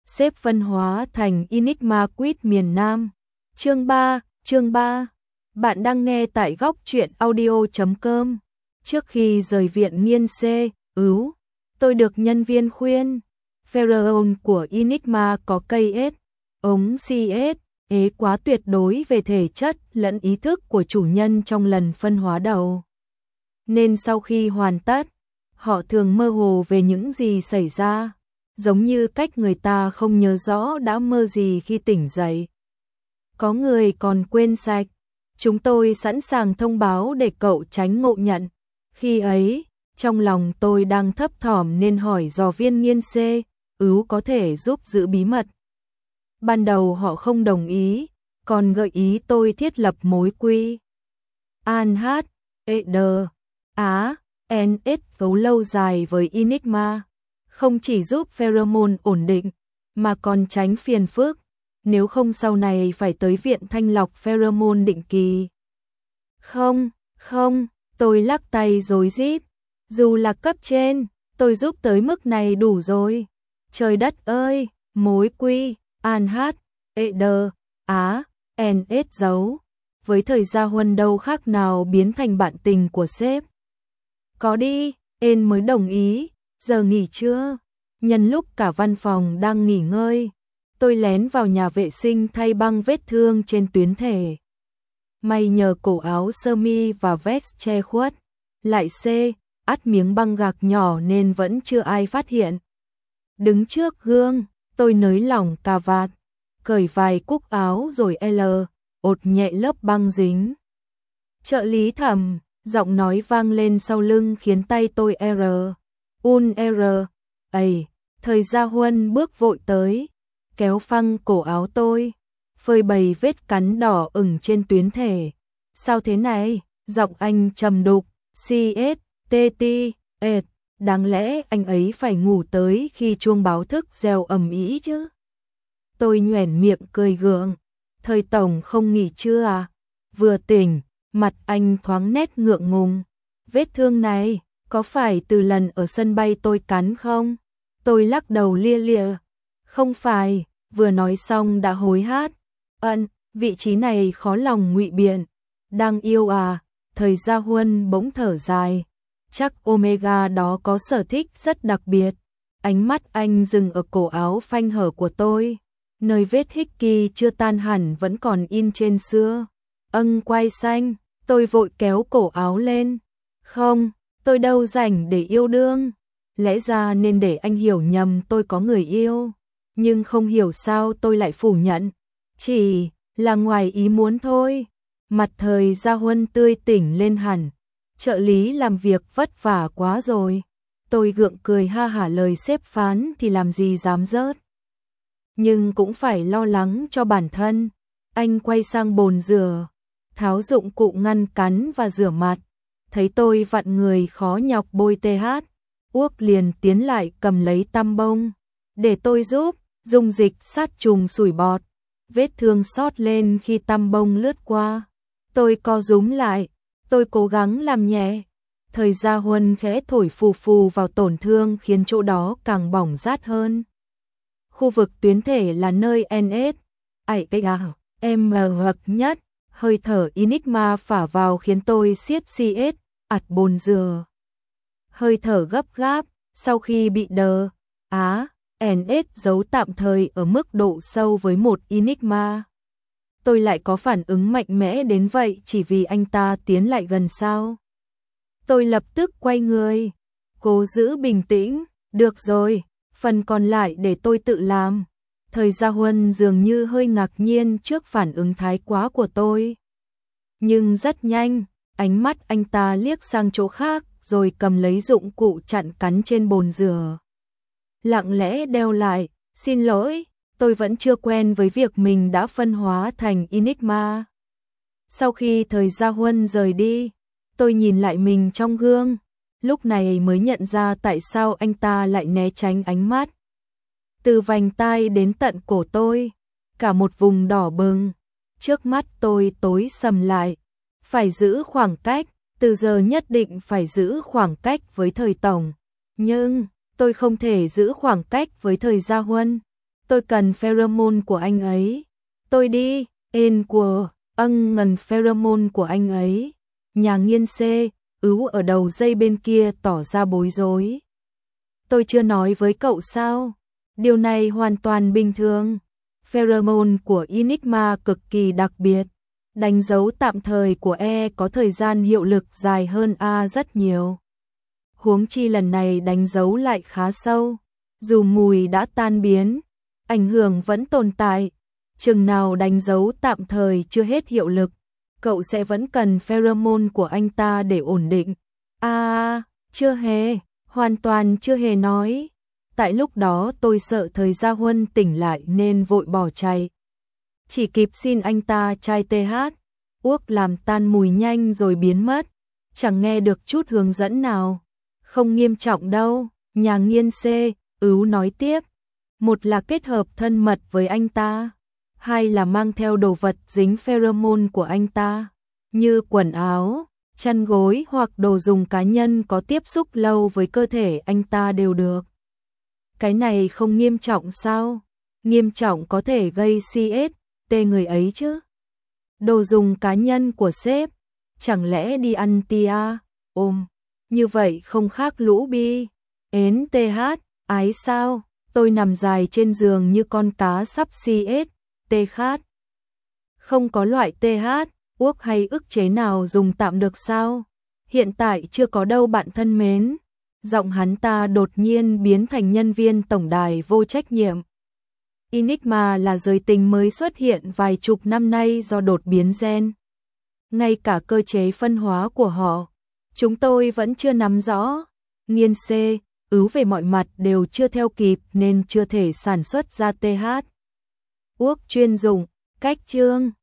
Sếp phân hóa thành Enigma Quýt miền Nam. Chương 3. Bạn đang nghe tại góc truyện audio.com. Trước khi rời viện nghiên tôi được nhân viên khuyên. Pheromone của Enigma có cây ống CS, quá tuyệt đối về thể chất lẫn ý thức của chủ nhân trong lần phân hóa đầu. Nên sau khi hoàn tất, họ thường mơ hồ về những gì xảy ra, giống như cách người ta không nhớ rõ đã mơ gì khi tỉnh dậy. Có người còn quên sạch. Chúng tôi sẵn sàng thông báo để cậu tránh ngộ nhận. Khi ấy, trong lòng tôi đang thấp thỏm nên hỏi dò viên nghiên có thể giúp giữ bí mật. Ban đầu họ không đồng ý, còn gợi ý tôi thiết lập mối quy ANHED vấu lâu dài với Enigma, không chỉ giúp pheromone ổn định, mà còn tránh phiền phức, nếu không sau này phải tới viện thanh lọc pheromone định kỳ. Không, tôi lắc tay rối rít, dù là cấp trên, tôi giúp tới mức này đủ rồi. Trời đất ơi, mối quy ANHED giấu với thời gia huân đâu khác nào biến thành bạn tình của sếp. Có đi, em mới đồng ý. Giờ nghỉ trưa, nhân lúc cả văn phòng đang nghỉ ngơi, tôi lén vào nhà vệ sinh thay băng vết thương trên tuyến thể. May nhờ cổ áo sơ mi và vest che khuất, lại át miếng băng gạc nhỏ nên vẫn chưa ai phát hiện. Đứng trước gương, tôi nới lỏng cà vạt, cởi vài cúc áo rồi ột nhẹ lớp băng dính. Trợ lý Thẩm, giọng nói vang lên sau lưng khiến tay tôi thời gia huân bước vội tới, kéo phăng cổ áo tôi, phơi bày vết cắn đỏ ửng trên tuyến thể. Sao thế này? Giọng anh trầm đục, đáng lẽ anh ấy phải ngủ tới khi chuông báo thức reo ầm ĩ chứ. Tôi nhoẻn miệng cười gượng, thời tổng không nghỉ chưa à? Vừa tỉnh, mặt anh thoáng nét ngượng ngùng. Vết thương này, có phải từ lần ở sân bay tôi cắn không? Tôi lắc đầu lia lịa. Không phải, vừa nói xong đã hối hát. Vị trí này khó lòng ngụy biện. Đang yêu à? Thời gia huân bỗng thở dài. Chắc Omega đó có sở thích rất đặc biệt. Ánh mắt anh dừng ở cổ áo phanh hở của tôi, nơi vết hickey chưa tan hẳn vẫn còn in trên xưa. Quai xanh, tôi vội kéo cổ áo lên. Không, tôi đâu rảnh để yêu đương. Lẽ ra nên để anh hiểu nhầm tôi có người yêu, nhưng không hiểu sao tôi lại phủ nhận. Chỉ là ngoài ý muốn thôi. Mặt thời gia huân tươi tỉnh lên hẳn. Trợ lý làm việc vất vả quá rồi. Tôi gượng cười ha hả, lời sếp phán thì làm gì dám rớt. Nhưng cũng phải lo lắng cho bản thân. Anh quay sang bồn rửa, tháo dụng cụ ngăn cắn và rửa mặt. Thấy tôi vặn người khó nhọc bôi Uốc liền tiến lại cầm lấy tăm bông. Để tôi giúp, dùng dịch sát trùng sủi bọt. Vết thương xót lên khi tăm bông lướt qua. Tôi co rúm lại, tôi cố gắng làm nhẹ. Thời gia huân khẽ thổi phù phù vào tổn thương khiến chỗ đó càng bỏng rát hơn. Khu vực tuyến thể là nơi hoặc nhất. Hơi thở Enigma phả vào khiến tôi siết ạt bồn rửa. Hơi thở gấp gáp, sau khi bị giấu tạm thời ở mức độ sâu với một Enigma. Tôi lại có phản ứng mạnh mẽ đến vậy chỉ vì anh ta tiến lại gần sao? Tôi lập tức quay người, cố giữ bình tĩnh. Được rồi, phần còn lại để tôi tự làm. Thời gia huân dường như hơi ngạc nhiên trước phản ứng thái quá của tôi. Nhưng rất nhanh, ánh mắt anh ta liếc sang chỗ khác rồi cầm lấy dụng cụ chặn cắn trên bồn rửa. Lặng lẽ đeo lại, xin lỗi, tôi vẫn chưa quen với việc mình đã phân hóa thành Enigma. Sau khi thời gia huân rời đi, tôi nhìn lại mình trong gương, lúc này mới nhận ra tại sao anh ta lại né tránh ánh mắt. Từ vành tai đến tận cổ tôi, cả một vùng đỏ bừng, trước mắt tôi tối sầm lại. Phải giữ khoảng cách, từ giờ nhất định phải giữ khoảng cách với thời tổng. Nhưng, tôi không thể giữ khoảng cách với thời gia huân. Tôi cần pheromone của anh ấy. Tôi đi, ên của, ngần pheromone của anh ấy. Nhà nghiên C, ứ ở đầu dây bên kia tỏ ra bối rối. Tôi chưa nói với cậu sao? Điều này hoàn toàn bình thường. Pheromone của Enigma cực kỳ đặc biệt. Đánh dấu tạm thời của E có thời gian hiệu lực dài hơn A rất nhiều. Huống chi lần này đánh dấu lại khá sâu. Dù mùi đã tan biến, ảnh hưởng vẫn tồn tại. Chừng nào đánh dấu tạm thời chưa hết hiệu lực, cậu sẽ vẫn cần pheromone của anh ta để ổn định. Chưa hề, hoàn toàn chưa hề nói. Tại lúc đó tôi sợ thời Gia Huân tỉnh lại nên vội bỏ chạy. Chỉ kịp xin anh ta chai TH, uốc làm tan mùi nhanh rồi biến mất. Chẳng nghe được chút hướng dẫn nào. Không nghiêm trọng đâu, nhà nghiên C, ứ nói tiếp. Một là kết hợp thân mật với anh ta. Hai là mang theo đồ vật dính pheromone của anh ta. Như quần áo, chăn gối hoặc đồ dùng cá nhân có tiếp xúc lâu với cơ thể anh ta đều được. Cái này không nghiêm trọng sao? Nghiêm trọng có thể gây CST người ấy chứ. Đồ dùng cá nhân của sếp, chẳng lẽ đi ăn tia, ôm, như vậy không khác lũ bi, ến TH, ái sao, tôi nằm dài trên giường như con cá sắp CST khát. Không có loại TH, uốc hay ức chế nào dùng tạm được sao? Hiện tại chưa có đâu bạn thân mến. Giọng hắn ta đột nhiên biến thành nhân viên tổng đài vô trách nhiệm. Enigma là giới tính mới xuất hiện vài chục năm nay do đột biến gen. Ngay cả cơ chế phân hóa của họ, chúng tôi vẫn chưa nắm rõ. Nghiên C, ứ về mọi mặt đều chưa theo kịp nên chưa thể sản xuất ra TH. Uốc chuyên dụng, cách chương.